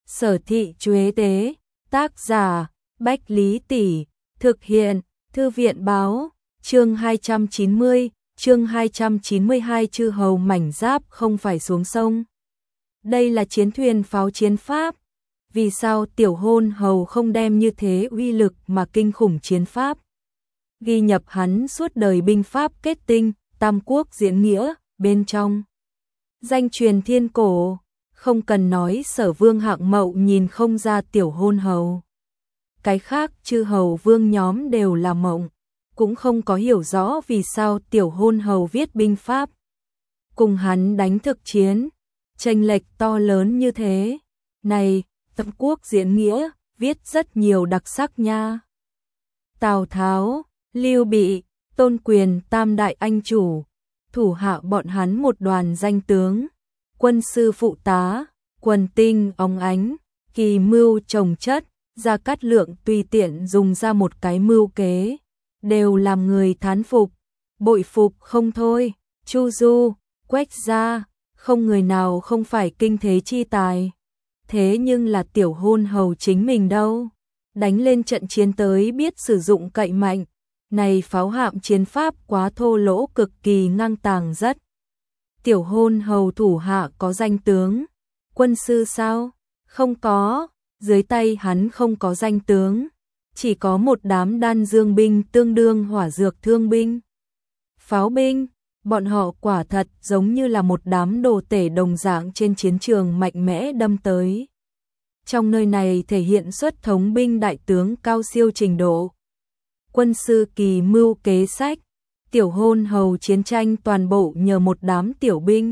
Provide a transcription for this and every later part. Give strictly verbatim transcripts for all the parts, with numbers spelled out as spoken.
Sở thị Chuế Tế, tác giả, Bách Lý Tỷ, thực hiện, Thư viện báo, chương hai trăm chín mươi, chương hai trăm chín mươi hai chư hầu mảnh giáp không phải xuống sông. Đây là chiến thuyền pháo chiến pháp. Vì sao tiểu hôn hầu không đem như thế uy lực mà kinh khủng chiến pháp? Ghi nhập hắn suốt đời binh pháp kết tinh, tam quốc diễn nghĩa, bên trong. Danh truyền thiên cổ, không cần nói Sở Vương Hạng Mậu nhìn không ra tiểu hôn hầu. Cái khác chư hầu vương nhóm đều là mộng, cũng không có hiểu rõ vì sao tiểu hôn hầu viết binh pháp. Cùng hắn đánh thực chiến, chênh lệch to lớn như thế. Này, tam quốc diễn nghĩa, viết rất nhiều đặc sắc nha. Tào Tháo, Lưu Bị, Tôn Quyền tam đại anh chủ, thủ hạ bọn hắn một đoàn danh tướng, quân sư phụ tá, quần tinh óng ánh, kỳ mưu trồng chất, Gia Cát Lượng tùy tiện dùng ra một cái mưu kế, đều làm người thán phục, bội phục không thôi. Chu Du, Quách Gia, không người nào không phải kinh thế chi tài. Thế nhưng là tiểu hôn hầu chính mình đâu, đánh lên trận chiến tới biết sử dụng cậy mạnh. Này pháo hạm chiến pháp quá thô lỗ, cực kỳ ngang tàng rất. Tiểu hôn hầu thủ hạ có danh tướng, quân sư sao? Không có, dưới tay hắn không có danh tướng, chỉ có một đám đan dương binh tương đương hỏa dược thương binh. Pháo binh, bọn họ quả thật giống như là một đám đồ tể đồng dạng trên chiến trường mạnh mẽ đâm tới. Trong nơi này thể hiện xuất thống binh đại tướng cao siêu trình độ. Quân sư kỳ mưu kế sách, tiểu hôn hầu chiến tranh toàn bộ nhờ một đám tiểu binh.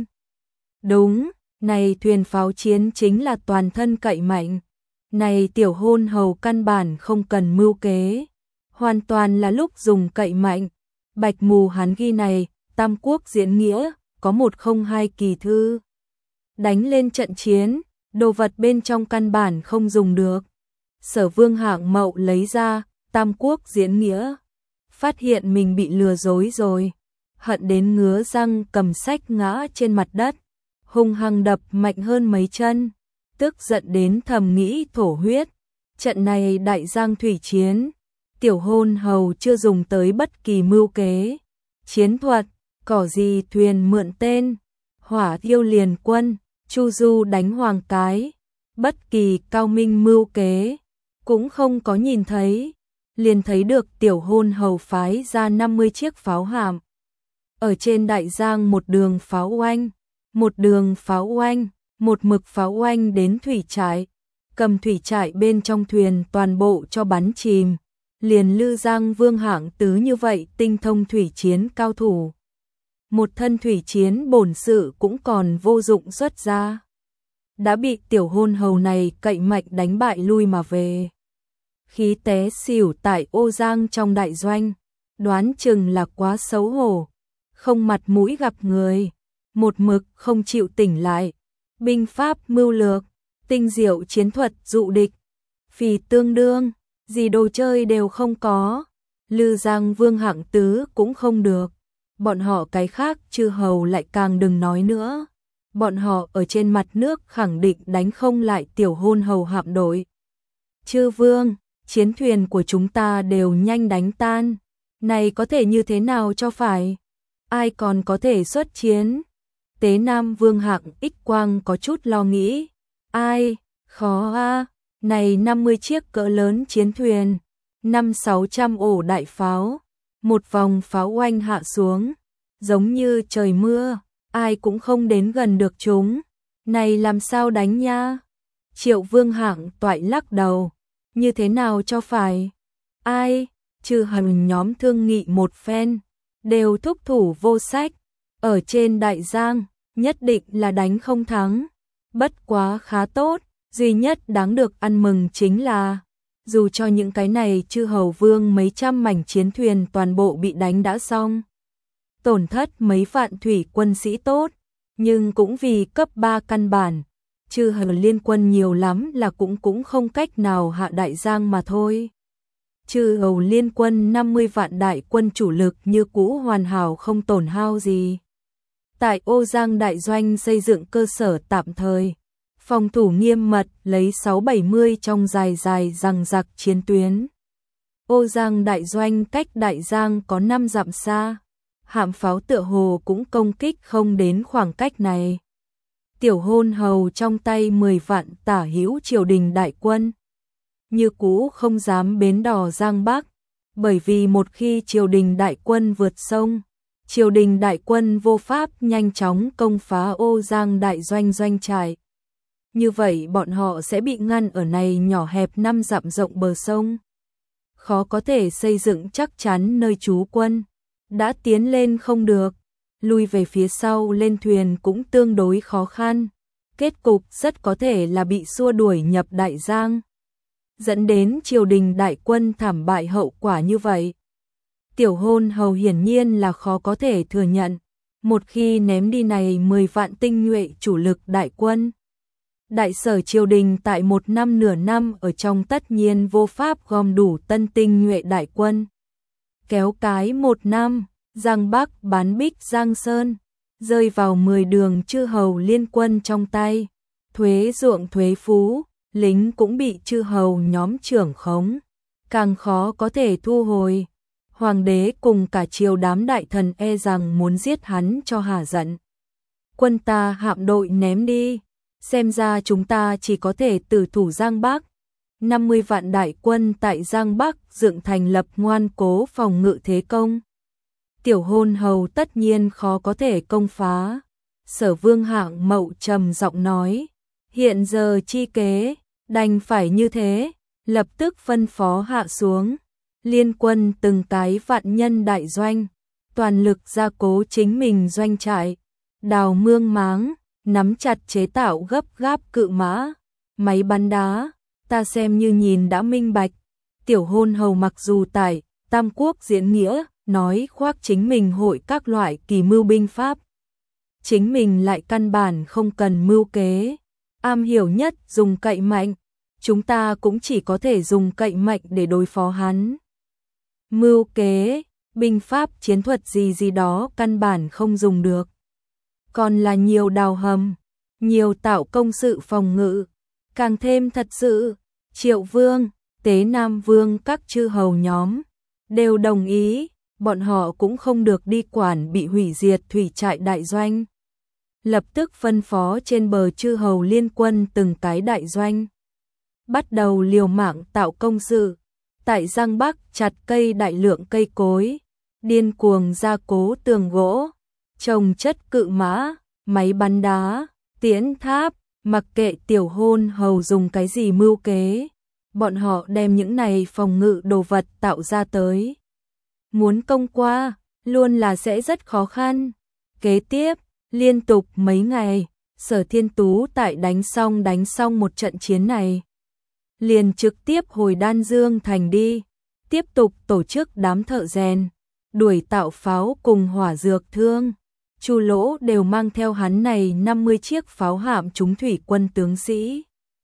Đúng, này thuyền pháo chiến chính là toàn thân cậy mạnh. Này tiểu hôn hầu căn bản không cần mưu kế, hoàn toàn là lúc dùng cậy mạnh. Bạch mù hắn ghi này, tam quốc diễn nghĩa, có một không hai kỳ thư. Đánh lên trận chiến, đồ vật bên trong căn bản không dùng được. Sở Vương Hạng Mậu lấy ra tam quốc diễn nghĩa, phát hiện mình bị lừa dối rồi, hận đến ngứa răng cầm sách ngã trên mặt đất, hung hăng đập mạnh hơn mấy chân, tức giận đến thầm nghĩ thổ huyết. Trận này đại giang thủy chiến, tiểu hôn hầu chưa dùng tới bất kỳ mưu kế, chiến thuật, cỏ gì thuyền mượn tên, hỏa thiêu liền quân, Chu Du đánh Hoàng Cái, bất kỳ cao minh mưu kế cũng không có nhìn thấy. Liền thấy được tiểu hôn hầu phái ra năm mươi chiếc pháo hạm. Ở trên đại giang một đường pháo oanh, một đường pháo oanh, một mực pháo oanh đến thủy trại, cầm thủy trại bên trong thuyền toàn bộ cho bắn chìm. Liền Lư Giang Vương Hạng Tứ như vậy tinh thông thủy chiến cao thủ, một thân thủy chiến bổn sự cũng còn vô dụng xuất ra, đã bị tiểu hôn hầu này cậy mạnh đánh bại lui mà về. Khí té xỉu tại Ô Giang trong đại doanh, đoán chừng là quá xấu hổ, không mặt mũi gặp người, một mực không chịu tỉnh lại. Binh pháp mưu lược, tinh diệu chiến thuật dụ địch, phì tương đương, gì đồ chơi đều không có. Lư Giang Vương Hạng Tứ cũng không được, bọn họ cái khác chư hầu lại càng đừng nói nữa. Bọn họ ở trên mặt nước khẳng định đánh không lại tiểu hôn hầu hạm đội. Chư vương, chiến thuyền của chúng ta đều nhanh đánh tan, này có thể như thế nào cho phải? Ai còn có thể xuất chiến? Tế Nam Vương Hạng Ích Quang có chút lo nghĩ. Ai? Khó a, này năm mươi chiếc cỡ lớn chiến thuyền, năm sáu trăm ổ đại pháo, một vòng pháo oanh hạ xuống, giống như trời mưa, ai cũng không đến gần được chúng. Này làm sao đánh nha? Triệu Vương Hạng Toại lắc đầu. Như thế nào cho phải? Ai? Chư hằng nhóm thương nghị một phen, đều thúc thủ vô sách. Ở trên đại giang, nhất định là đánh không thắng. Bất quá khá tốt, duy nhất đáng được ăn mừng chính là, dù cho những cái này chư hầu vương mấy trăm mảnh chiến thuyền toàn bộ bị đánh đã xong, tổn thất mấy vạn thủy quân sĩ tốt, nhưng cũng vì cấp ba căn bản, chư hầu liên quân nhiều lắm là cũng cũng không cách nào hạ đại giang mà thôi. Chư hầu liên quân năm mươi vạn đại quân chủ lực như cũ hoàn hảo không tổn hao gì. Tại Ô Giang đại doanh xây dựng cơ sở tạm thời, phòng thủ nghiêm mật, lấy sáu bảy mươi trong dài dài rằng giặc chiến tuyến. Ô Giang đại doanh cách Đại Giang có năm dặm xa, hạm pháo tựa hồ cũng công kích không đến khoảng cách này. Tiểu Hôn Hầu trong tay mười vạn tả hữu triều đình đại quân, như cũ không dám bến đò Giang Bắc, bởi vì một khi triều đình đại quân vượt sông, triều đình đại quân vô pháp nhanh chóng công phá Ô Giang đại doanh doanh trại. Như vậy bọn họ sẽ bị ngăn ở này nhỏ hẹp năm dặm rộng bờ sông. Khó có thể xây dựng chắc chắn nơi trú quân, đã tiến lên không được, lui về phía sau lên thuyền cũng tương đối khó khăn. Kết cục rất có thể là bị xua đuổi nhập Đại Giang, dẫn đến triều đình đại quân thảm bại hậu quả như vậy. Tiểu Hôn Hầu hiển nhiên là khó có thể thừa nhận, một khi ném đi này mười vạn tinh nhuệ chủ lực đại quân, đại sở triều đình tại một năm nửa năm ở trong tất nhiên vô pháp gom đủ tân tinh nhuệ đại quân. Kéo cái một năm, Giang Bắc bán Bích Giang Sơn, rơi vào mười đường chư hầu liên quân trong tay, thuế ruộng thuế phú, lính cũng bị chư hầu nhóm trưởng khống, càng khó có thể thu hồi. Hoàng đế cùng cả triều đám đại thần e rằng muốn giết hắn cho hả giận. Quân ta hạm đội ném đi, xem ra chúng ta chỉ có thể tử thủ Giang Bắc. năm mươi vạn đại quân tại Giang Bắc dựng thành lập ngoan cố phòng ngự thế công. Tiểu Hôn Hầu tất nhiên khó có thể công phá. Sở Vương Hạng Mậu trầm giọng nói, hiện giờ chi kế, đành phải như thế, lập tức phân phó hạ xuống. Liên quân từng cái vạn nhân đại doanh, toàn lực gia cố chính mình doanh trại, đào mương máng, nắm chặt chế tạo gấp gáp cự mã, máy bắn đá, ta xem như nhìn đã minh bạch. Tiểu Hôn Hầu mặc dù tại Tam Quốc diễn nghĩa, nói khoác chính mình hội các loại kỳ mưu binh pháp, chính mình lại căn bản không cần mưu kế, am hiểu nhất dùng cậy mạnh, chúng ta cũng chỉ có thể dùng cậy mạnh để đối phó hắn. Mưu kế, binh pháp chiến thuật gì gì đó căn bản không dùng được. Còn là nhiều đào hầm, nhiều tạo công sự phòng ngự, càng thêm thật sự. Triệu Vương, Tế Nam Vương các chư hầu nhóm đều đồng ý, bọn họ cũng không được đi quản bị hủy diệt thủy trại đại doanh. Lập tức phân phó trên bờ chư hầu liên quân từng cái đại doanh, bắt đầu liều mạng tạo công sự. Tại Giang Bắc chặt cây đại lượng cây cối, điên cuồng gia cố tường gỗ, trồng chất cự mã, máy bắn đá, tiễn tháp, mặc kệ Tiểu Hôn Hầu dùng cái gì mưu kế, bọn họ đem những này phòng ngự đồ vật tạo ra tới. Muốn công qua, luôn là sẽ rất khó khăn. Kế tiếp, liên tục mấy ngày, Sở Thiên Tú tại đánh xong đánh xong một trận chiến này, liền trực tiếp hồi Đan Dương thành đi, tiếp tục tổ chức đám thợ rèn, đuổi tạo pháo cùng hỏa dược thương. Chu Lỗ đều mang theo hắn này năm mươi chiếc pháo hạm trúng thủy quân tướng sĩ.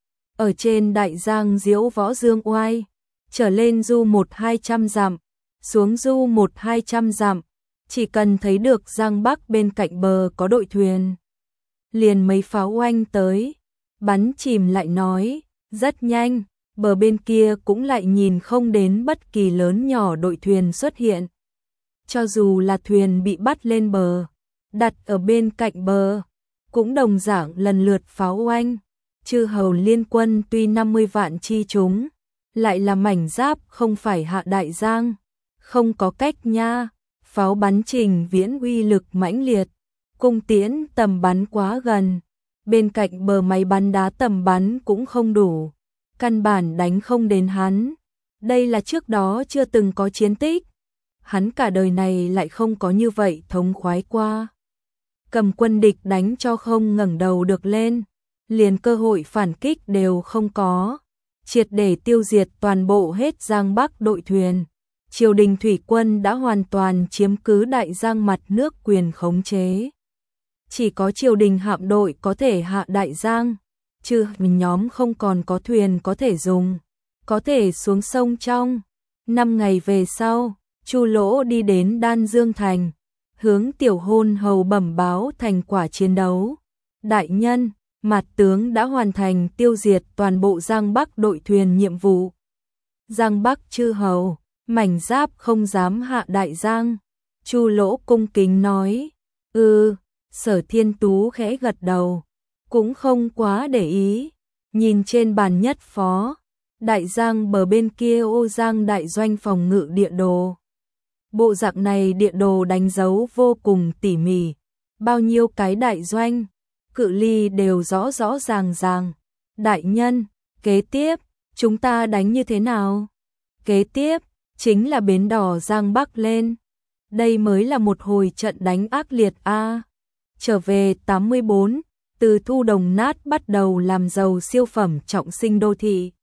Ở trên Đại Giang diễu võ dương oai, trở lên du một hai trăm dặm, xuống du một hai trăm dặm, chỉ cần thấy được Giang Bắc bên cạnh bờ có đội thuyền, liền mấy pháo oanh tới, bắn chìm lại nói, rất nhanh, bờ bên kia cũng lại nhìn không đến bất kỳ lớn nhỏ đội thuyền xuất hiện. Cho dù là thuyền bị bắt lên bờ, đặt ở bên cạnh bờ, cũng đồng dạng lần lượt pháo oanh. Chư hầu liên quân tuy năm mươi vạn chi chúng, lại là mảnh giáp không phải hạ Đại Giang, không có cách nha. Pháo bắn trình viễn uy lực mãnh liệt, cung tiễn tầm bắn quá gần, bên cạnh bờ máy bắn đá tầm bắn cũng không đủ, căn bản đánh không đến hắn. Đây là trước đó chưa từng có chiến tích, hắn cả đời này lại không có như vậy thống khoái qua. Cầm quân địch đánh cho không ngẩng đầu được lên, liền cơ hội phản kích đều không có, triệt để tiêu diệt toàn bộ hết Giang Bắc đội thuyền. Triều đình thủy quân đã hoàn toàn chiếm cứ Đại Giang mặt nước quyền khống chế. Chỉ có triều đình hạm đội có thể hạ Đại Giang, chứ nhóm không còn có thuyền có thể dùng, có thể xuống sông trong. Năm ngày về sau, Chu Lỗ đi đến Đan Dương thành, hướng Tiểu Hôn Hầu bẩm báo thành quả chiến đấu. Đại nhân, Mạt tướng đã hoàn thành tiêu diệt toàn bộ Giang Bắc đội thuyền nhiệm vụ. Giang Bắc chư hầu, Mảnh Giáp không dám hạ đại giang. Chu Lỗ cung kính nói, "Ừ." Sở Thiên Tú khẽ gật đầu, cũng không quá để ý, nhìn trên bàn nhất phó, đại giang bờ bên kia ô giang đại doanh phòng ngự địa đồ. Bộ dạng này địa đồ đánh dấu vô cùng tỉ mỉ, bao nhiêu cái đại doanh, cự ly đều rõ rõ ràng ràng. Đại nhân, kế tiếp, chúng ta đánh như thế nào? Kế tiếp, chính là bến đỏ Giang Bắc lên. Đây mới là một hồi trận đánh ác liệt a. Trở về tám mươi bốn, từ thu đồng nát bắt đầu làm giàu siêu phẩm trọng sinh đô thị.